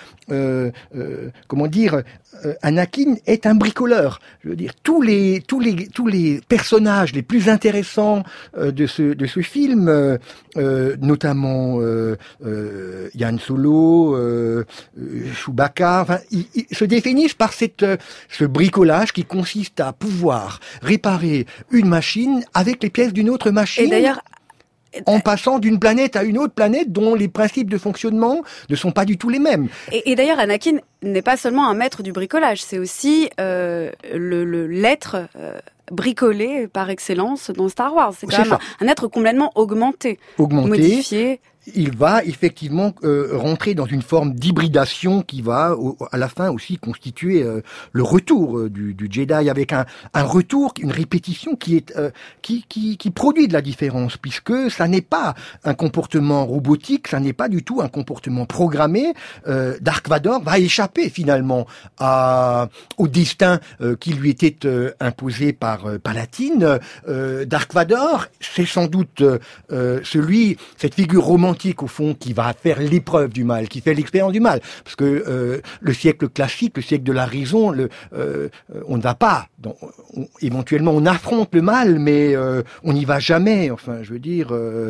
Anakin est un bricoleur. Je veux dire, tous les personnages les plus intéressants de ce film, notamment Han Solo, Chewbacca, enfin, ils se définissent par ce bricolage qui consiste à pouvoir réparer une machine avec les pièces d'une autre machine. Et d'ailleurs, en passant d'une planète à une autre planète dont les principes de fonctionnement ne sont pas du tout les mêmes. Et d'ailleurs, Anakin n'est pas seulement un maître du bricolage, c'est aussi l'être bricolé par excellence dans Star Wars. C'est quand même un être complètement augmenté, modifié. Il va effectivement rentrer dans une forme d'hybridation qui va à la fin aussi constituer le retour du Jedi, avec un retour, une répétition qui produit de la différence, puisque ça n'est pas un comportement robotique, ça n'est pas du tout un comportement programmé. Dark Vador va échapper finalement au destin qui lui était imposé par Palpatine. Dark Vador, c'est sans doute cette figure romantique au fond qui va faire l'épreuve du mal, qui fait l'expérience du mal, parce que le siècle classique, le siècle de la raison, on ne va pas, éventuellement on affronte le mal, mais on n'y va jamais. Enfin, je veux dire,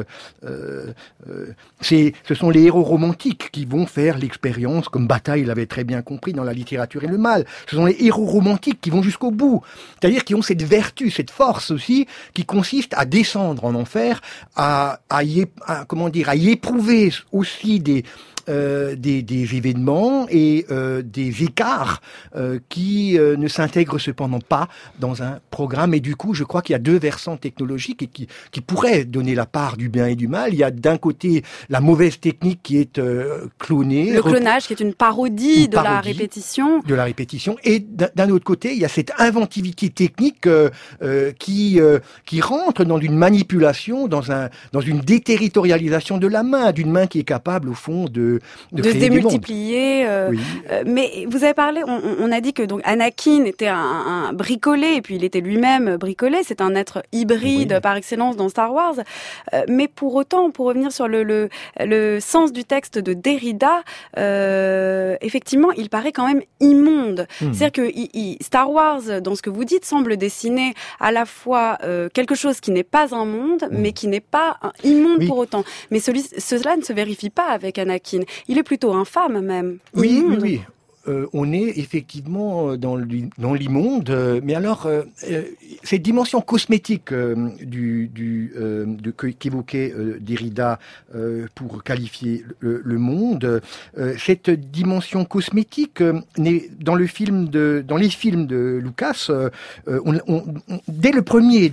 ce sont les héros romantiques qui vont faire l'expérience, comme Bataille l'avait très bien compris dans La littérature et le mal. Ce sont les héros romantiques qui vont jusqu'au bout, c'est-à-dire qui ont cette vertu, cette force aussi, qui consiste à descendre en enfer, à y éprouver aussi des événements et des écarts qui ne s'intègrent cependant pas dans un programme. Et du coup, je crois qu'il y a 2 versants technologiques et qui pourraient donner la part du bien et du mal. Il y a d'un côté la mauvaise technique qui est clonée. Le clonage qui est une parodie de la répétition. De la répétition. Et d'un autre côté, il y a cette inventivité technique qui rentre dans une manipulation, dans une déterritorialisation de la main, d'une main qui est capable, au fond, de de se créer démultiplier. Oui. Mais vous avez parlé, on a dit que donc Anakin était un bricolé, et puis il était lui-même bricolé. C'est un être hybride par excellence dans Star Wars. Mais pour autant, pour revenir sur le sens du texte de Derrida, effectivement, il paraît quand même immonde. C'est-à-dire que Star Wars, dans ce que vous dites, semble dessiner à la fois quelque chose qui n'est pas un monde, mais qui n'est pas immonde pour autant. Mais cela ne se vérifie pas avec Anakin. Il est plutôt infâme même. Immonde. Oui. On est effectivement dans l'immonde, mais alors cette dimension cosmétique qu'évoquait Derrida pour qualifier le monde, cette dimension cosmétique dans les films de Lucas, dès le premier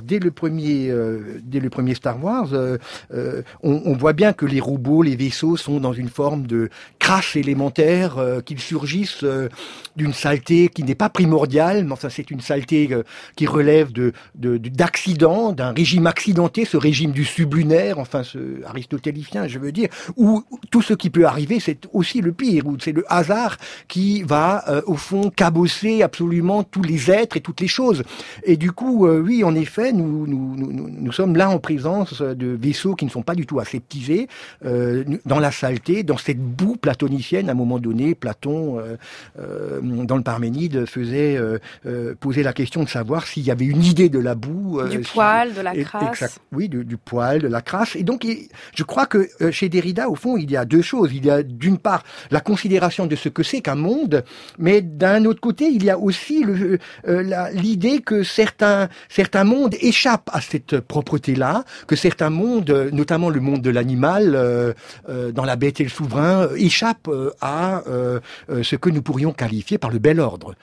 Star Wars, on voit bien que les robots, les vaisseaux sont dans une forme de crasse élémentaire qu'ils surgissent d'une saleté qui n'est pas primordiale, mais enfin c'est une saleté qui relève d'accidents, d'un régime accidenté, ce régime du sublunaire, enfin ce aristotélien, je veux dire, où tout ce qui peut arriver, c'est aussi le pire, où c'est le hasard qui va au fond cabosser absolument tous les êtres et toutes les choses. Et du coup, oui, en effet, nous sommes là en présence de vaisseaux qui ne sont pas du tout aseptisés, dans la saleté, dans cette boue platonicienne. À un moment donné, Platon dans le Parménide posait la question de savoir s'il y avait une idée de la boue, du poil, de la crasse. Oui, du poil, de la crasse. Et donc, je crois que chez Derrida, au fond, il y a deux choses. Il y a d'une part la considération de ce que c'est qu'un monde, mais d'un autre côté, il y a aussi l'idée que certains mondes échappent à cette propreté-là, que certains mondes, notamment le monde de l'animal, dans La Bête et le Souverain, échappent à ce que nous pourrions qualifier par le bel ordre.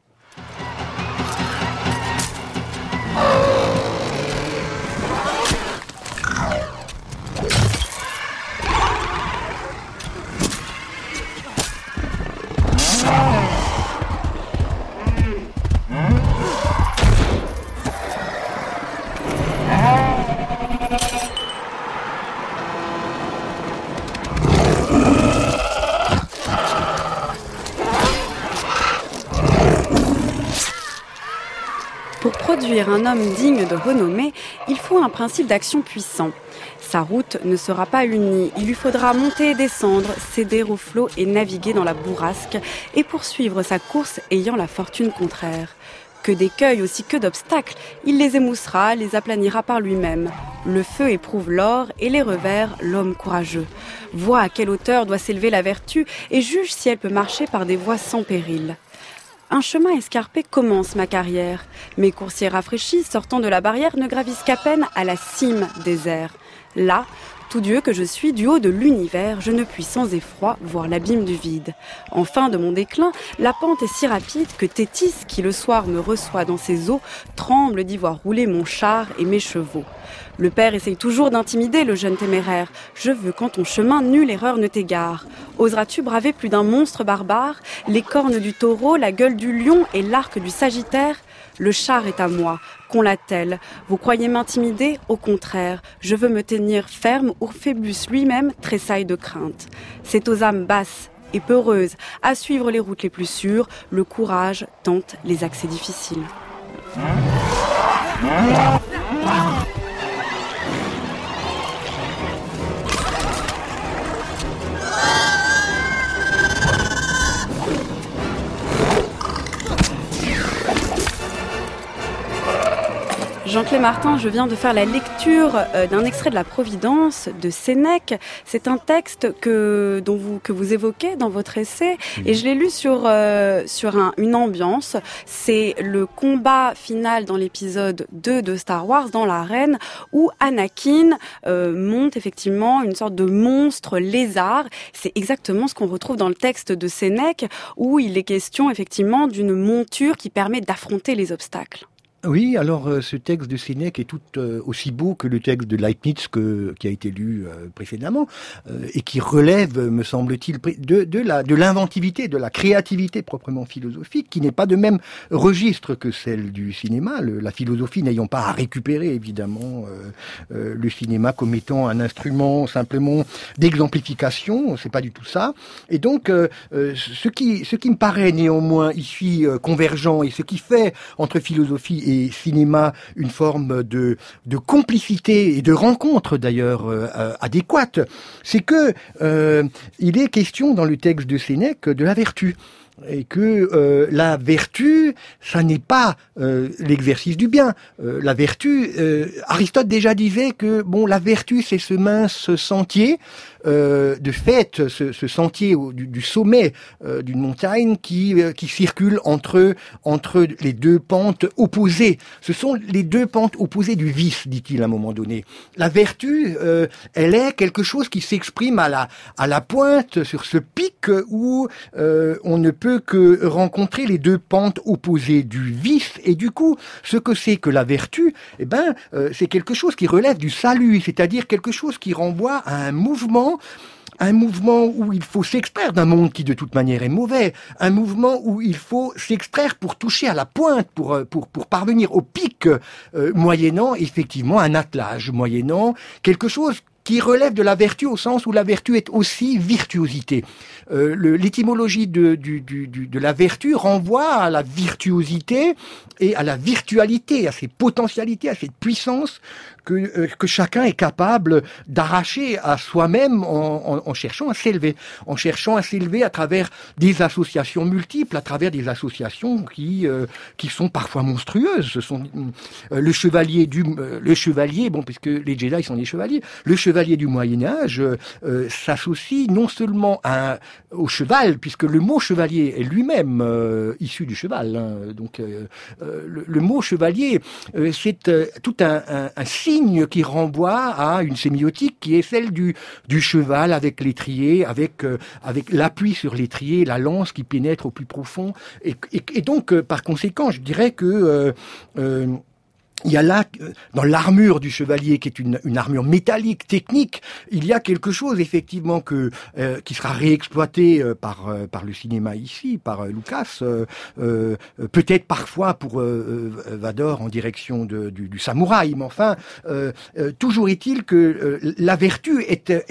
Pour produire un homme digne de renommée, il faut un principe d'action puissant. Sa route ne sera pas unie, il lui faudra monter et descendre, céder au flot et naviguer dans la bourrasque, et poursuivre sa course ayant la fortune contraire. Que d'écueils aussi que d'obstacles, il les émoussera, les aplanira par lui-même. Le feu éprouve l'or et les revers l'homme courageux. Voit à quelle hauteur doit s'élever la vertu et juge si elle peut marcher par des voies sans péril. Un chemin escarpé commence ma carrière. Mes coursiers rafraîchis, sortant de la barrière, ne gravissent qu'à peine à la cime des airs. Là, tout Dieu que je suis, du haut de l'univers, je ne puis sans effroi voir l'abîme du vide. En fin de mon déclin, la pente est si rapide que Thétis, qui le soir me reçoit dans ses eaux, tremble d'y voir rouler mon char et mes chevaux. Le père essaye toujours d'intimider le jeune téméraire. Je veux qu'en ton chemin, nulle erreur ne t'égare. Oseras-tu braver plus d'un monstre barbare, les cornes du taureau, la gueule du lion et l'arc du sagittaire ? Le char est à moi, qu'on l'attelle. Vous croyez m'intimider ? Au contraire, je veux me tenir ferme où Phébus lui-même tressaille de crainte. C'est aux âmes basses et peureuses à suivre les routes les plus sûres. Le courage tente les accès difficiles. Jean-Claude Martin, je viens de faire la lecture d'un extrait de La Providence de Sénèque. C'est un texte que vous évoquez dans votre essai, et je l'ai lu sur une ambiance. C'est le combat final dans l'épisode 2 de Star Wars, dans l'arène, où Anakin monte effectivement une sorte de monstre lézard. C'est exactement ce qu'on retrouve dans le texte de Sénèque, où il est question effectivement d'une monture qui permet d'affronter les obstacles. Oui, alors ce texte de Sénèque est tout aussi beau que le texte de Leibniz qui a été lu précédemment et qui relève, me semble-t-il, de l'inventivité, de la créativité proprement philosophique, qui n'est pas de même registre que celle du cinéma. La philosophie n'ayant pas à récupérer évidemment le cinéma comme étant un instrument simplement d'exemplification, c'est pas du tout ça. Et donc ce qui me paraît néanmoins ici convergent et ce qui fait entre philosophie et cinéma une forme de complicité et de rencontre d'ailleurs adéquate, c'est que il est question dans le texte de Sénèque de la vertu. Et que la vertu, ça n'est pas l'exercice du bien. La vertu, Aristote déjà disait que la vertu c'est ce mince sentier. De fait, ce sentier du sommet d'une montagne qui circule entre les deux pentes opposées. Ce sont les deux pentes opposées du vice, dit-il à un moment donné. La vertu, elle est quelque chose qui s'exprime à la pointe, sur ce pic où on ne peut que rencontrer les deux pentes opposées du vice. Et du coup, ce que c'est que la vertu, c'est quelque chose qui relève du salut, c'est-à-dire quelque chose qui renvoie à un mouvement où il faut s'extraire d'un monde qui de toute manière est mauvais, un mouvement où il faut s'extraire pour toucher à la pointe, pour parvenir au pic, moyennant effectivement un attelage, moyennant quelque chose qui relève de la vertu au sens où la vertu est aussi virtuosité. L'étymologie de la vertu renvoie à la virtuosité et à la virtualité, à ces potentialités, à cette puissance que chacun est capable d'arracher à soi-même en cherchant à s'élever. En cherchant à s'élever à travers des associations multiples, à travers des associations qui sont parfois monstrueuses. Ce sont le chevalier, puisque les Jedi sont des chevaliers, le chevalier du Moyen-Âge s'associe non seulement au cheval, puisque le mot chevalier est lui-même issu du cheval. Donc le mot chevalier, c'est tout un signe qui renvoie à une sémiotique qui est celle du cheval avec l'étrier, avec l'appui sur l'étrier, la lance qui pénètre au plus profond. Et donc, par conséquent, je dirais que il y a là, dans l'armure du chevalier, qui est une armure métallique, technique, il y a quelque chose effectivement qui sera réexploité par le cinéma ici, par Lucas, peut-être parfois pour Vador en direction du samouraï, mais enfin, toujours est-il que la vertu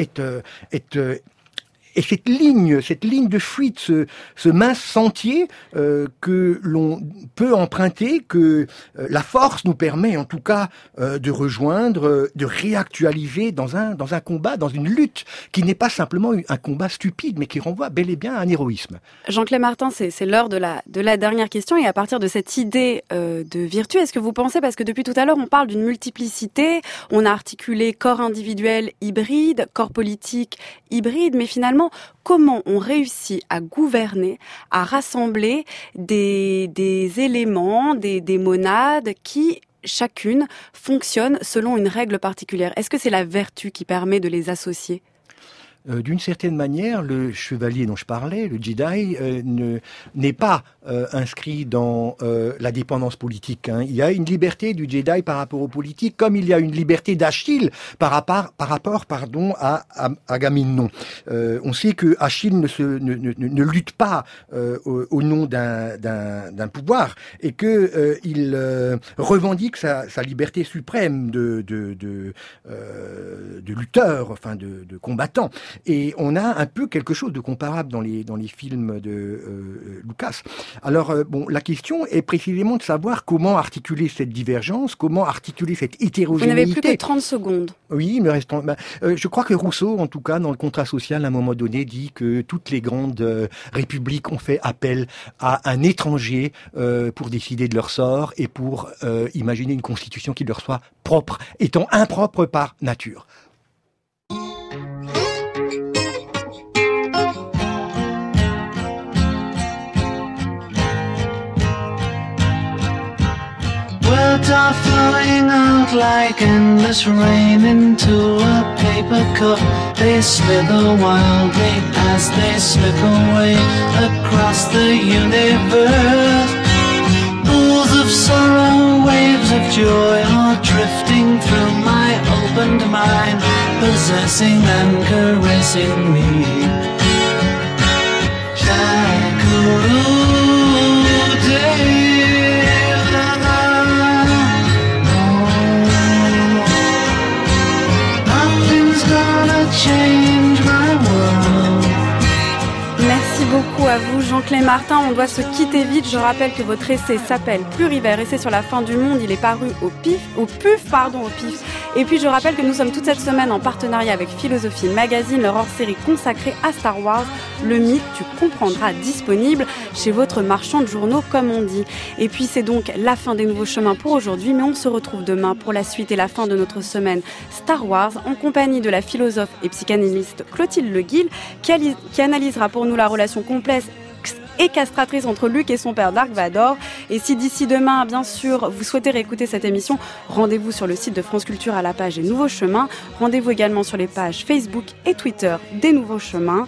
et cette ligne de fuite, ce mince sentier que l'on peut emprunter, que la force nous permet en tout cas de rejoindre, de réactualiser dans un combat, dans une lutte qui n'est pas simplement un combat stupide, mais qui renvoie bel et bien à un héroïsme. Jean-Claude Martin, c'est l'heure de la dernière question, et à partir de cette idée de vertu, est-ce que vous pensez, parce que depuis tout à l'heure on parle d'une multiplicité, on a articulé corps individuel hybride, corps politique hybride, mais finalement comment on réussit à gouverner, à rassembler des éléments, des monades qui, chacune, fonctionnent selon une règle particulière? Est-ce que c'est la vertu qui permet de les associer? D'une certaine manière, le chevalier dont je parlais, le Jedi, n'est pas inscrit dans la dépendance politique. Il y a une liberté du Jedi par rapport aux politiques, comme il y a une liberté d'Achille par rapport à Agamemnon. On sait que Achille ne lutte pas au nom d'un pouvoir, et que il revendique sa liberté suprême de lutteur, enfin de combattant. Et on a un peu quelque chose de comparable dans les films de Lucas. Alors, la question est précisément de savoir comment articuler cette divergence, comment articuler cette hétérogénéité. Vous n'avez plus que 30 secondes. Oui, mais restons. Je crois que Rousseau, en tout cas, dans le Contrat social, à un moment donné, dit que toutes les grandes républiques ont fait appel à un étranger pour décider de leur sort et pour imaginer une constitution qui leur soit propre, étant impropre par nature. Words are flowing out like endless rain into a paper cup. They slither wildly as they slip away across the universe. Pools of sorrow wave of joy are drifting through my opened mind, possessing and caressing me. Nothing's gonna change my world. Merci beaucoup à vous, Jean-Clay Martin. On doit se quitter vite. Je rappelle que votre essai s'appelle Pluriver, essai sur la fin du monde. Il est paru au PIF. Et puis je rappelle que nous sommes toute cette semaine en partenariat avec Philosophie Magazine, leur hors-série consacrée à Star Wars, le mythe, tu comprendras, disponible chez votre marchand de journaux, comme on dit. Et puis c'est donc la fin des Nouveaux Chemins pour aujourd'hui, mais on se retrouve demain pour la suite et la fin de notre semaine Star Wars, en compagnie de la philosophe et psychanalyste Clotilde Le Guil, qui analysera pour nous la relation complexe et castratrice entre Luke et son père Dark Vador. Et si d'ici demain, bien sûr, vous souhaitez réécouter cette émission, rendez-vous sur le site de France Culture à la page des Nouveaux Chemins. Rendez-vous également sur les pages Facebook et Twitter des Nouveaux Chemins.